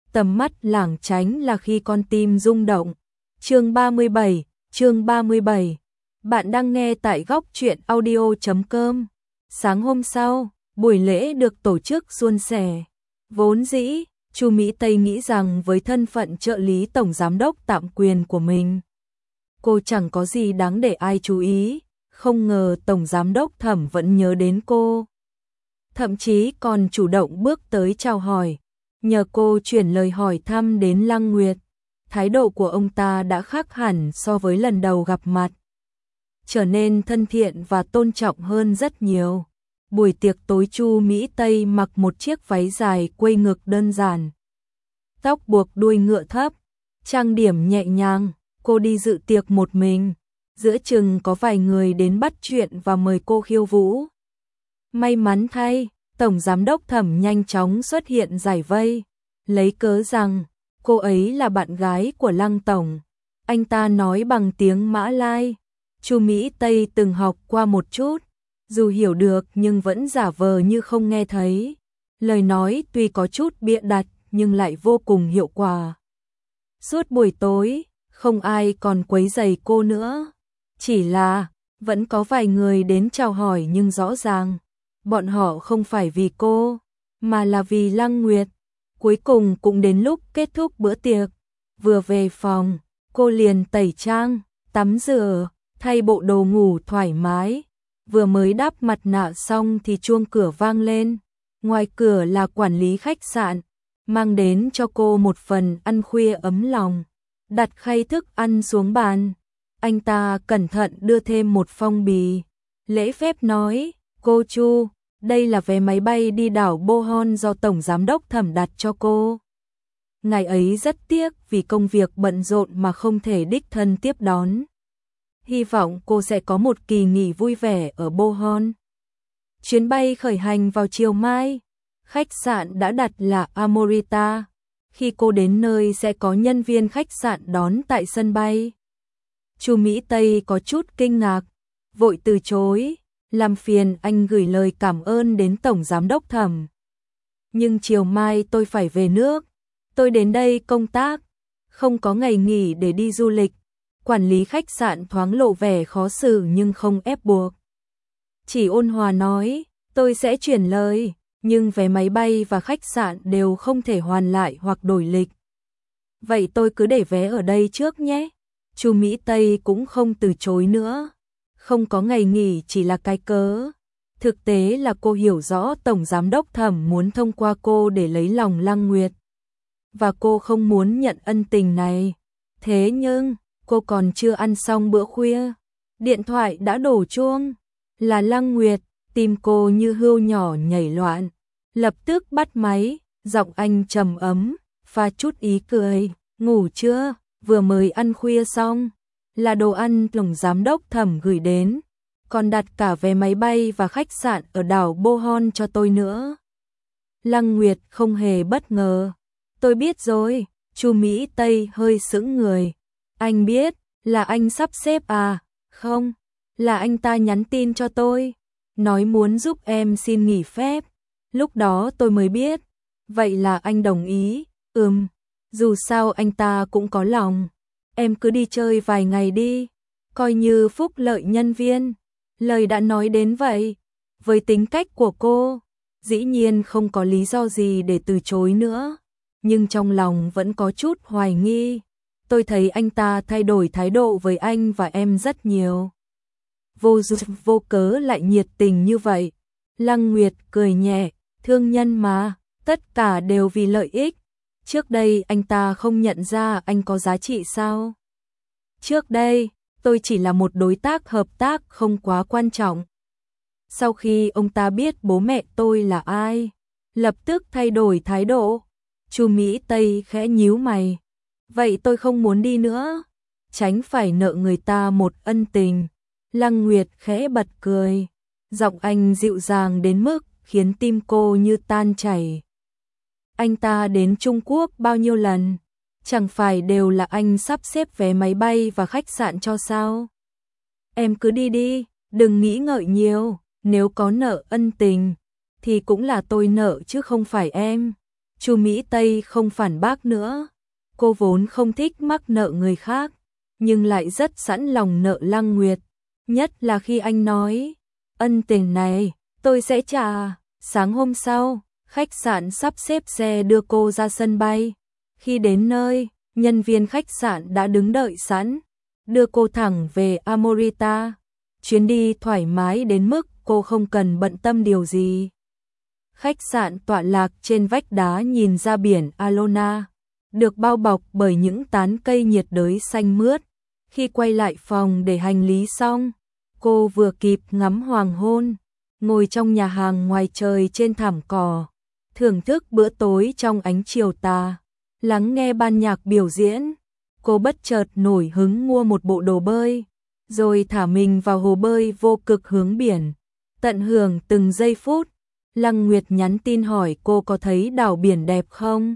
tầm mắt lảng tránh là khi con tim rung động. Chương 37. Bạn đang nghe tại góc truyện audio.com. Sáng hôm sau, buổi lễ được tổ chức suôn sẻ. Vốn dĩ, Chu Mỹ Tây nghĩ rằng với thân phận trợ lý tổng giám đốc tạm quyền của mình, cô chẳng có gì đáng để ai chú ý, không ngờ tổng giám đốc Thẩm vẫn nhớ đến cô. Thậm chí còn chủ động bước tới chào hỏi, nhờ cô chuyển lời hỏi thăm đến Lăng Nguyệt. Thái độ của ông ta đã khác hẳn so với lần đầu gặp mặt, trở nên thân thiện và tôn trọng hơn rất nhiều. Buổi tiệc tối Chu Mỹ Tây mặc một chiếc váy dài quây ngực đơn giản, tóc buộc đuôi ngựa thấp, trang điểm nhẹ nhàng. Cô đi dự tiệc một mình, giữa chừng có vài người đến bắt chuyện và mời cô khiêu vũ. May mắn thay, tổng giám đốc Thẩm nhanh chóng xuất hiện giải vây, lấy cớ rằng cô ấy là bạn gái của Lăng tổng. Anh ta nói bằng tiếng Mã Lai. Chu Mỹ Tây từng học qua một chút, dù hiểu được nhưng vẫn giả vờ như không nghe thấy. Lời nói tuy có chút bịa đặt nhưng lại vô cùng hiệu quả. Suốt buổi tối, không ai còn quấy rầy cô nữa. Chỉ là, vẫn có vài người đến chào hỏi nhưng rõ ràng, bọn họ không phải vì cô, mà là vì Lăng Nguyệt. Cuối cùng cũng đến lúc kết thúc bữa tiệc. Vừa về phòng, cô liền tẩy trang, tắm rửa, thay bộ đồ ngủ thoải mái. Vừa mới đắp mặt nạ xong thì chuông cửa vang lên. Ngoài cửa là quản lý khách sạn, mang đến cho cô một phần ăn khuya ấm lòng. Đặt khay thức ăn xuống bàn. Anh ta cẩn thận đưa thêm một phong bì. Lễ phép nói, cô Chu, đây là vé máy bay đi đảo Bohol do Tổng Giám đốc Thẩm đặt cho cô. Ngày ấy rất tiếc vì công việc bận rộn mà không thể đích thân tiếp đón. Hy vọng cô sẽ có một kỳ nghỉ vui vẻ ở Bohol. Chuyến bay khởi hành vào chiều mai. Khách sạn đã đặt là Amorita. Khi cô đến nơi sẽ có nhân viên khách sạn đón tại sân bay. Chu Mỹ Tây có chút kinh ngạc, vội từ chối, làm phiền anh gửi lời cảm ơn đến Tổng Giám đốc Thẩm. Nhưng chiều mai tôi phải về nước, tôi đến đây công tác, không có ngày nghỉ để đi du lịch. Quản lý khách sạn thoáng lộ vẻ khó xử nhưng không ép buộc. Chỉ ôn hòa nói, tôi sẽ chuyển lời, nhưng vé máy bay và khách sạn đều không thể hoàn lại hoặc đổi lịch. Vậy tôi cứ để vé ở đây trước nhé. Chu Mỹ Tây cũng không từ chối nữa. Không có ngày nghỉ chỉ là cái cớ. Thực tế là cô hiểu rõ Tổng Giám đốc Thẩm muốn thông qua cô để lấy lòng Lăng Nguyệt. Và cô không muốn nhận ân tình này. Thế nhưng, cô còn chưa ăn xong bữa khuya. Điện thoại đã đổ chuông. Là Lăng Nguyệt, tim cô như hươu nhỏ nhảy loạn. Lập tức bắt máy, giọng anh trầm ấm, pha chút ý cười. Ngủ chưa? Vừa mới ăn khuya xong. Là đồ ăn Tổng Giám đốc Thẩm gửi đến. Còn đặt cả vé máy bay và khách sạn ở đảo Bohol cho tôi nữa. Lăng Nguyệt không hề bất ngờ. Tôi biết rồi. Chu Mỹ Tây hơi sững người. Anh biết, là anh sắp xếp à? Không, là anh ta nhắn tin cho tôi, nói muốn giúp em xin nghỉ phép. Lúc đó tôi mới biết. Vậy là anh đồng ý? Dù sao anh ta cũng có lòng. Em cứ đi chơi vài ngày đi, coi như phúc lợi nhân viên. Lời đã nói đến vậy. Với tính cách của cô, dĩ nhiên không có lý do gì để từ chối nữa. Nhưng trong lòng vẫn có chút hoài nghi. Tôi thấy anh ta thay đổi thái độ với anh và em rất nhiều. Vô duyên vô cớ lại nhiệt tình như vậy. Lăng Nguyệt cười nhẹ, thương nhân mà, tất cả đều vì lợi ích. Trước đây anh ta không nhận ra anh có giá trị sao? Trước đây, tôi chỉ là một đối tác hợp tác không quá quan trọng. Sau khi ông ta biết bố mẹ tôi là ai, lập tức thay đổi thái độ. Chu Mỹ Tây khẽ nhíu mày. Vậy tôi không muốn đi nữa, tránh phải nợ người ta một ân tình. Lăng Nguyệt khẽ bật cười, giọng anh dịu dàng đến mức khiến tim cô như tan chảy. Anh ta đến Trung Quốc bao nhiêu lần, chẳng phải đều là anh sắp xếp vé máy bay và khách sạn cho sao? Em cứ đi đi, đừng nghĩ ngợi nhiều, nếu có nợ ân tình thì cũng là tôi nợ chứ không phải em. Chu Mỹ Tây không phản bác nữa. Cô vốn không thích mắc nợ người khác, nhưng lại rất sẵn lòng nợ Lăng Nguyệt. Nhất là khi anh nói, ân tình này, tôi sẽ trả. Sáng hôm sau, khách sạn sắp xếp xe đưa cô ra sân bay. Khi đến nơi, nhân viên khách sạn đã đứng đợi sẵn, đưa cô thẳng về Amorita. Chuyến đi thoải mái đến mức cô không cần bận tâm điều gì. Khách sạn tọa lạc trên vách đá nhìn ra biển Alona, được bao bọc bởi những tán cây nhiệt đới xanh mướt. Khi quay lại phòng để hành lý xong, cô vừa kịp ngắm hoàng hôn, ngồi trong nhà hàng ngoài trời trên thảm cỏ, thưởng thức bữa tối trong ánh chiều tà, lắng nghe ban nhạc biểu diễn. Cô bất chợt nổi hứng mua một bộ đồ bơi, rồi thả mình vào hồ bơi vô cực hướng biển, tận hưởng từng giây phút. Lăng Nguyệt nhắn tin hỏi cô có thấy đảo biển đẹp không?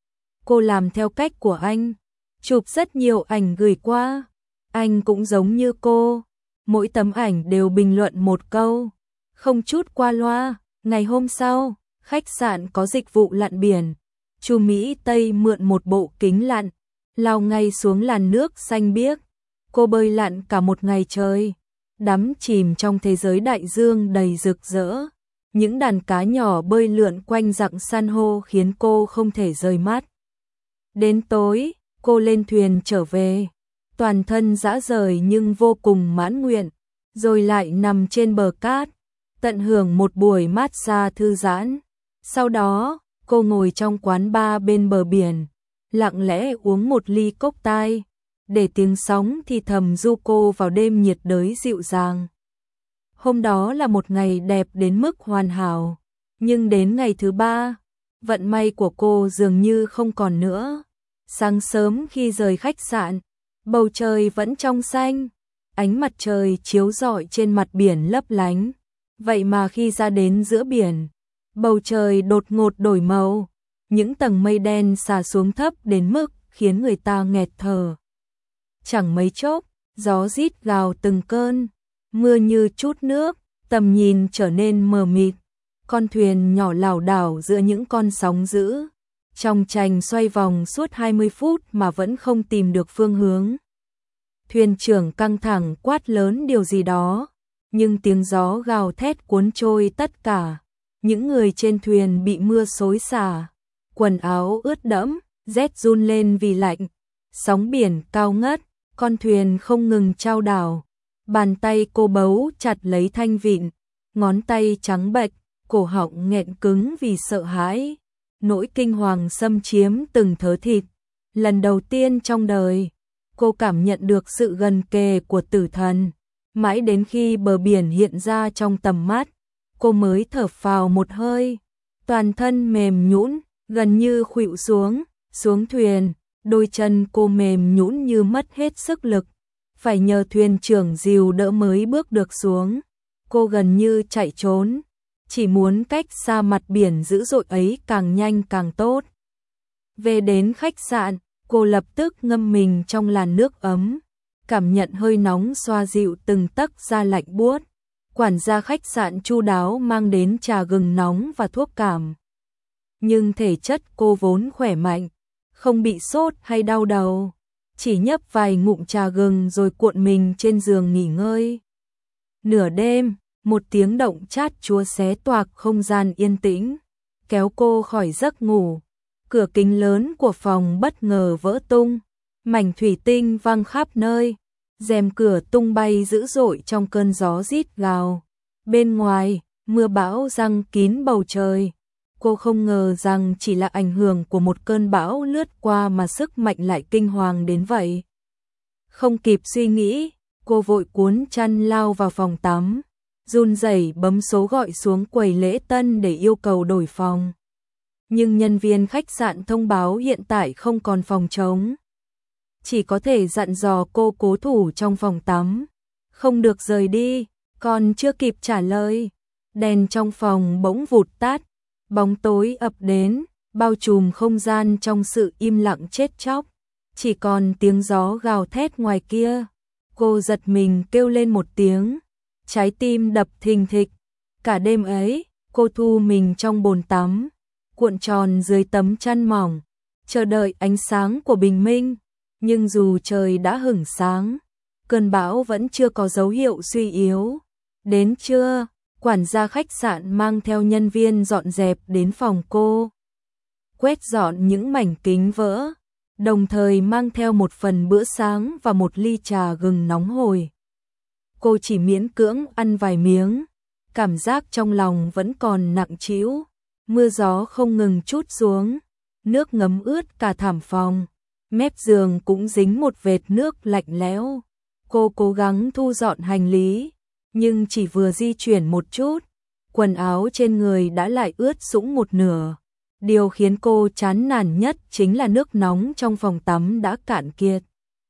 Cô làm theo cách của anh, chụp rất nhiều ảnh gửi qua. Anh cũng giống như cô, mỗi tấm ảnh đều bình luận một câu, không chút qua loa. Ngày hôm sau, khách sạn có dịch vụ lặn biển. Chu Mỹ Tây mượn một bộ kính lặn, lao ngay xuống làn nước xanh biếc. Cô bơi lặn cả một ngày trời, đắm chìm trong thế giới đại dương đầy rực rỡ. Những đàn cá nhỏ bơi lượn quanh rặng san hô khiến cô không thể rời mắt. Đến tối, cô lên thuyền trở về, toàn thân rã rời nhưng vô cùng mãn nguyện, rồi lại nằm trên bờ cát, tận hưởng một buổi massage thư giãn. Sau đó, cô ngồi trong quán bar bên bờ biển, lặng lẽ uống một ly cốc tai, để tiếng sóng thì thầm du cô vào đêm nhiệt đới dịu dàng. Hôm đó là một ngày đẹp đến mức hoàn hảo, nhưng đến ngày thứ ba, vận may của cô dường như không còn nữa. Sáng sớm khi rời khách sạn, bầu trời vẫn trong xanh, ánh mặt trời chiếu rọi trên mặt biển lấp lánh. Vậy mà khi ra đến giữa biển, bầu trời đột ngột đổi màu, những tầng mây đen xả xuống thấp đến mức khiến người ta nghẹt thở. Chẳng mấy chốc, gió rít gào từng cơn, mưa như trút nước, tầm nhìn trở nên mờ mịt. Con thuyền nhỏ lảo đảo giữa những con sóng dữ, trong chành xoay vòng suốt 20 phút mà vẫn không tìm được phương hướng. Thuyền trưởng căng thẳng quát lớn điều gì đó, nhưng tiếng gió gào thét cuốn trôi tất cả. Những người trên thuyền bị mưa xối xả, quần áo ướt đẫm, rét run lên vì lạnh. Sóng biển cao ngất, con thuyền không ngừng chao đảo. Bàn tay cô bấu chặt lấy thanh vịn, ngón tay trắng bệch, cổ họng nghẹn cứng vì sợ hãi. Nỗi kinh hoàng xâm chiếm từng thớ thịt. Lần đầu tiên trong đời, cô cảm nhận được sự gần kề của tử thần. Mãi đến khi bờ biển hiện ra trong tầm mắt, cô mới thở phào một hơi. Toàn thân mềm nhũn, gần như khuỵu xuống thuyền, đôi chân cô mềm nhũn như mất hết sức lực, phải nhờ thuyền trưởng dìu đỡ mới bước được xuống. Cô gần như chạy trốn, chỉ muốn cách xa mặt biển dữ dội ấy càng nhanh càng tốt. Về đến khách sạn, cô lập tức ngâm mình trong làn nước ấm, cảm nhận hơi nóng xoa dịu từng tấc da lạnh buốt. Quản gia khách sạn chu đáo mang đến trà gừng nóng và thuốc cảm. Nhưng thể chất cô vốn khỏe mạnh, không bị sốt hay đau đầu, chỉ nhấp vài ngụm trà gừng rồi cuộn mình trên giường nghỉ ngơi. Nửa đêm, một tiếng động chát chúa xé toạc không gian yên tĩnh, kéo cô khỏi giấc ngủ. Cửa kính lớn của phòng bất ngờ vỡ tung, mảnh thủy tinh văng khắp nơi, rèm cửa tung bay dữ dội trong cơn gió rít gào. Bên ngoài, mưa bão giăng kín bầu trời. Cô không ngờ rằng chỉ là ảnh hưởng của một cơn bão lướt qua mà sức mạnh lại kinh hoàng đến vậy. Không kịp suy nghĩ, cô vội cuốn chăn lao vào phòng tắm, run rẩy bấm số gọi xuống quầy lễ tân để yêu cầu đổi phòng. Nhưng nhân viên khách sạn thông báo hiện tại không còn phòng trống. Chỉ có thể dặn dò cô cố thủ trong phòng tắm, không được rời đi. Còn chưa kịp trả lời, đèn trong phòng bỗng vụt tắt, bóng tối ập đến, bao trùm không gian trong sự im lặng chết chóc. Chỉ còn tiếng gió gào thét ngoài kia. Cô giật mình kêu lên một tiếng, trái tim đập thình thịch. Cả đêm ấy, cô thu mình trong bồn tắm, cuộn tròn dưới tấm chăn mỏng, chờ đợi ánh sáng của bình minh. Nhưng dù trời đã hửng sáng, cơn bão vẫn chưa có dấu hiệu suy yếu. Đến trưa, quản gia khách sạn mang theo nhân viên dọn dẹp đến phòng cô, quét dọn những mảnh kính vỡ, đồng thời mang theo một phần bữa sáng và một ly trà gừng nóng hổi. Cô chỉ miễn cưỡng ăn vài miếng, cảm giác trong lòng vẫn còn nặng trĩu. Mưa gió không ngừng trút xuống, nước ngấm ướt cả thảm phòng, mép giường cũng dính một vệt nước lạnh lẽo. Cô cố gắng thu dọn hành lý, nhưng chỉ vừa di chuyển một chút, quần áo trên người đã lại ướt sũng một nửa. Điều khiến cô chán nản nhất chính là nước nóng trong phòng tắm đã cạn kiệt.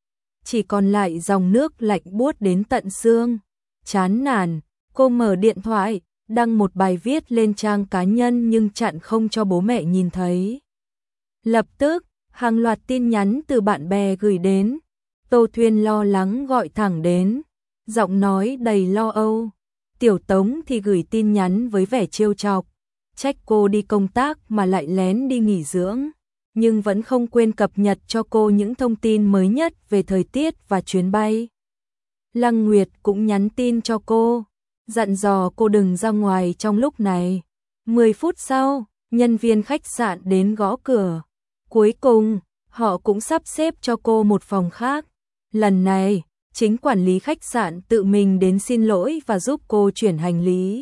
Chỉ còn lại dòng nước lạnh buốt đến tận xương. Chán nản, cô mở điện thoại, đăng một bài viết lên trang cá nhân nhưng chặn không cho bố mẹ nhìn thấy. Lập tức, hàng loạt tin nhắn từ bạn bè gửi đến. Tô Thuyên lo lắng gọi thẳng đến, giọng nói đầy lo âu. Tiểu Tống thì gửi tin nhắn với vẻ trêu chọc, trách cô đi công tác mà lại lén đi nghỉ dưỡng, nhưng vẫn không quên cập nhật cho cô những thông tin mới nhất về thời tiết và chuyến bay. Lăng Nguyệt cũng nhắn tin cho cô, dặn dò cô đừng ra ngoài trong lúc này. 10 phút sau, nhân viên khách sạn đến gõ cửa. Cuối cùng, họ cũng sắp xếp cho cô một phòng khác. Lần này, chính quản lý khách sạn tự mình đến xin lỗi và giúp cô chuyển hành lý.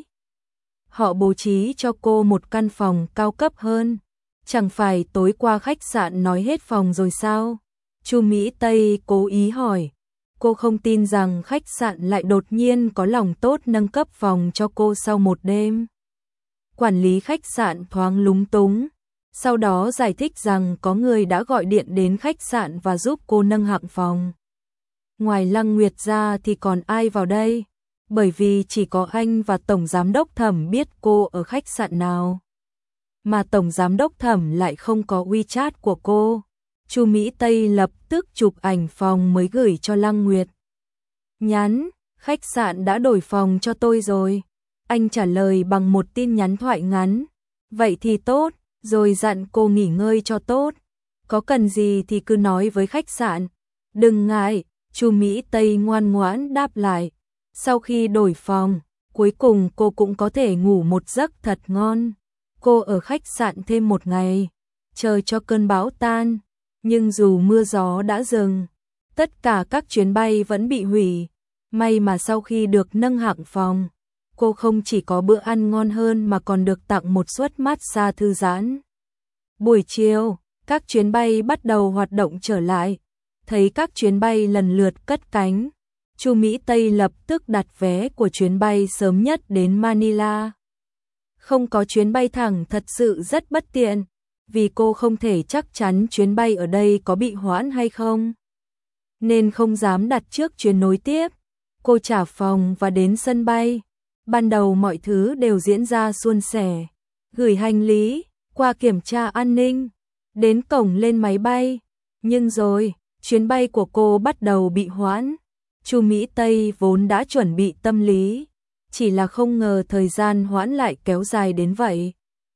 Họ bố trí cho cô một căn phòng cao cấp hơn. Chẳng phải tối qua khách sạn nói hết phòng rồi sao? Chu Mỹ Tây cố ý hỏi. Cô không tin rằng khách sạn lại đột nhiên có lòng tốt nâng cấp phòng cho cô sau một đêm. Quản lý khách sạn thoáng lúng túng, sau đó giải thích rằng có người đã gọi điện đến khách sạn và giúp cô nâng hạng phòng. Ngoài Lăng Nguyệt ra thì còn ai vào đây? Bởi vì chỉ có anh và Tổng Giám đốc Thẩm biết cô ở khách sạn nào. Mà Tổng Giám đốc Thẩm lại không có WeChat của cô. Chu Mỹ Tây lập tức chụp ảnh phòng mới gửi cho Lăng Nguyệt. Nhắn, khách sạn đã đổi phòng cho tôi rồi. Anh trả lời bằng một tin nhắn thoại ngắn. Vậy thì tốt, rồi dặn cô nghỉ ngơi cho tốt. Có cần gì thì cứ nói với khách sạn. Đừng ngại, Chu Mỹ Tây ngoan ngoãn đáp lại. Sau khi đổi phòng, cuối cùng cô cũng có thể ngủ một giấc thật ngon. Cô ở khách sạn thêm một ngày, chờ cho cơn bão tan. Nhưng dù mưa gió đã dừng, tất cả các chuyến bay vẫn bị hủy. May mà sau khi được nâng hạng phòng, cô không chỉ có bữa ăn ngon hơn mà còn được tặng một suất massage thư giãn. Buổi chiều, các chuyến bay bắt đầu hoạt động trở lại. Thấy các chuyến bay lần lượt cất cánh, Chu Mỹ Tây lập tức đặt vé của chuyến bay sớm nhất đến Manila. Không có chuyến bay thẳng thật sự rất bất tiện, vì cô không thể chắc chắn chuyến bay ở đây có bị hoãn hay không, nên không dám đặt trước chuyến nối tiếp. Cô trả phòng và đến sân bay. Ban đầu mọi thứ đều diễn ra suôn sẻ. Gửi hành lý, qua kiểm tra an ninh, đến cổng lên máy bay. Nhưng rồi, chuyến bay của cô bắt đầu bị hoãn. Chu Mỹ Tây vốn đã chuẩn bị tâm lý, chỉ là không ngờ thời gian hoãn lại kéo dài đến vậy.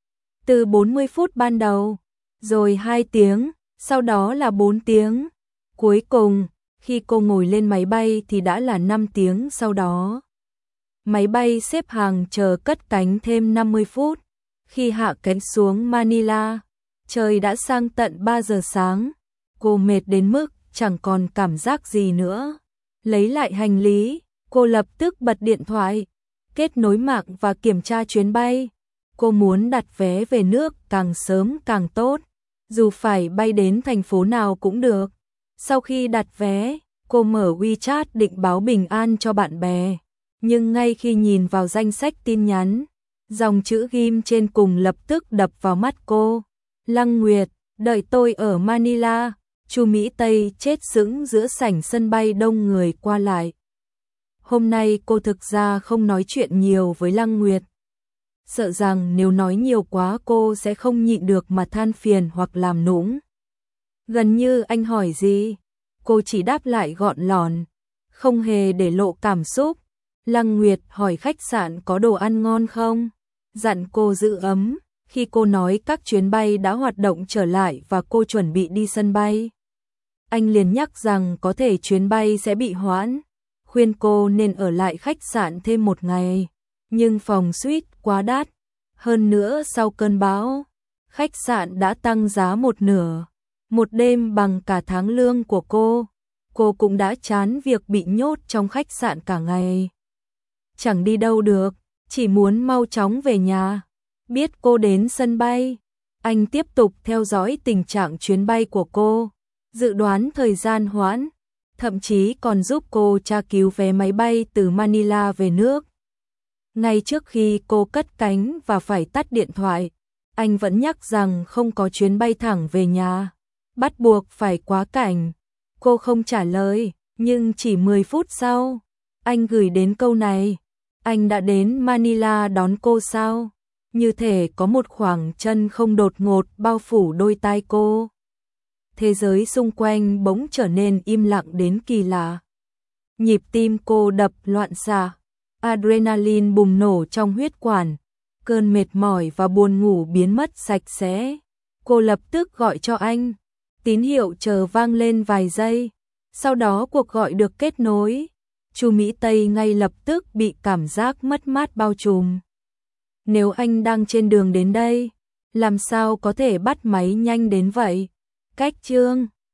Từ 40 phút ban đầu, rồi 2 tiếng, sau đó là 4 tiếng. Cuối cùng, khi cô ngồi lên máy bay thì đã là 5 tiếng sau đó. Máy bay xếp hàng chờ cất cánh thêm 50 phút. Khi hạ cánh xuống Manila, trời đã sang tận 3 giờ sáng. Cô mệt đến mức chẳng còn cảm giác gì nữa. Lấy lại hành lý, cô lập tức bật điện thoại, kết nối mạng và kiểm tra chuyến bay. Cô muốn đặt vé về nước càng sớm càng tốt, dù phải bay đến thành phố nào cũng được. Sau khi đặt vé, cô mở WeChat định báo bình an cho bạn bè. Nhưng ngay khi nhìn vào danh sách tin nhắn, dòng chữ ghim trên cùng lập tức đập vào mắt cô. Lăng Nguyệt, đợi tôi ở Manila. Chu Mỹ Tây chết sững giữa sảnh sân bay đông người qua lại. Hôm nay cô thực ra không nói chuyện nhiều với Lăng Nguyệt. Sợ rằng nếu nói nhiều quá cô sẽ không nhịn được mà than phiền hoặc làm nũng. Gần như anh hỏi gì, cô chỉ đáp lại gọn lỏn, không hề để lộ cảm xúc. Lăng Nguyệt hỏi khách sạn có đồ ăn ngon không, dặn cô giữ ấm. Khi cô nói các chuyến bay đã hoạt động trở lại và cô chuẩn bị đi sân bay, anh liền nhắc rằng có thể chuyến bay sẽ bị hoãn, khuyên cô nên ở lại khách sạn thêm một ngày, nhưng phòng suite quá đắt. Hơn nữa sau cơn bão, khách sạn đã tăng giá một nửa, một đêm bằng cả tháng lương của cô. Cô cũng đã chán việc bị nhốt trong khách sạn cả ngày. Chẳng đi đâu được, chỉ muốn mau chóng về nhà. Biết cô đến sân bay, anh tiếp tục theo dõi tình trạng chuyến bay của cô, dự đoán thời gian hoãn, thậm chí còn giúp cô tra cứu vé máy bay từ Manila về nước. Ngay trước khi cô cất cánh và phải tắt điện thoại, anh vẫn nhắc rằng không có chuyến bay thẳng về nhà, bắt buộc phải quá cảnh. Cô không trả lời, nhưng chỉ 10 phút sau, anh gửi đến câu này: anh đã đến Manila đón cô sao? Như thể có một khoảng chân không đột ngột bao phủ đôi tai cô. Thế giới xung quanh bỗng trở nên im lặng đến kỳ lạ. Nhịp tim cô đập loạn xạ, adrenaline bùng nổ trong huyết quản, cơn mệt mỏi và buồn ngủ biến mất sạch sẽ. Cô lập tức gọi cho anh. Tín hiệu chờ vang lên vài giây, sau đó cuộc gọi được kết nối. Chu Mỹ Tây ngay lập tức bị cảm giác mất mát bao trùm. Nếu anh đang trên đường đến đây, làm sao có thể bắt máy nhanh đến vậy? Cách chương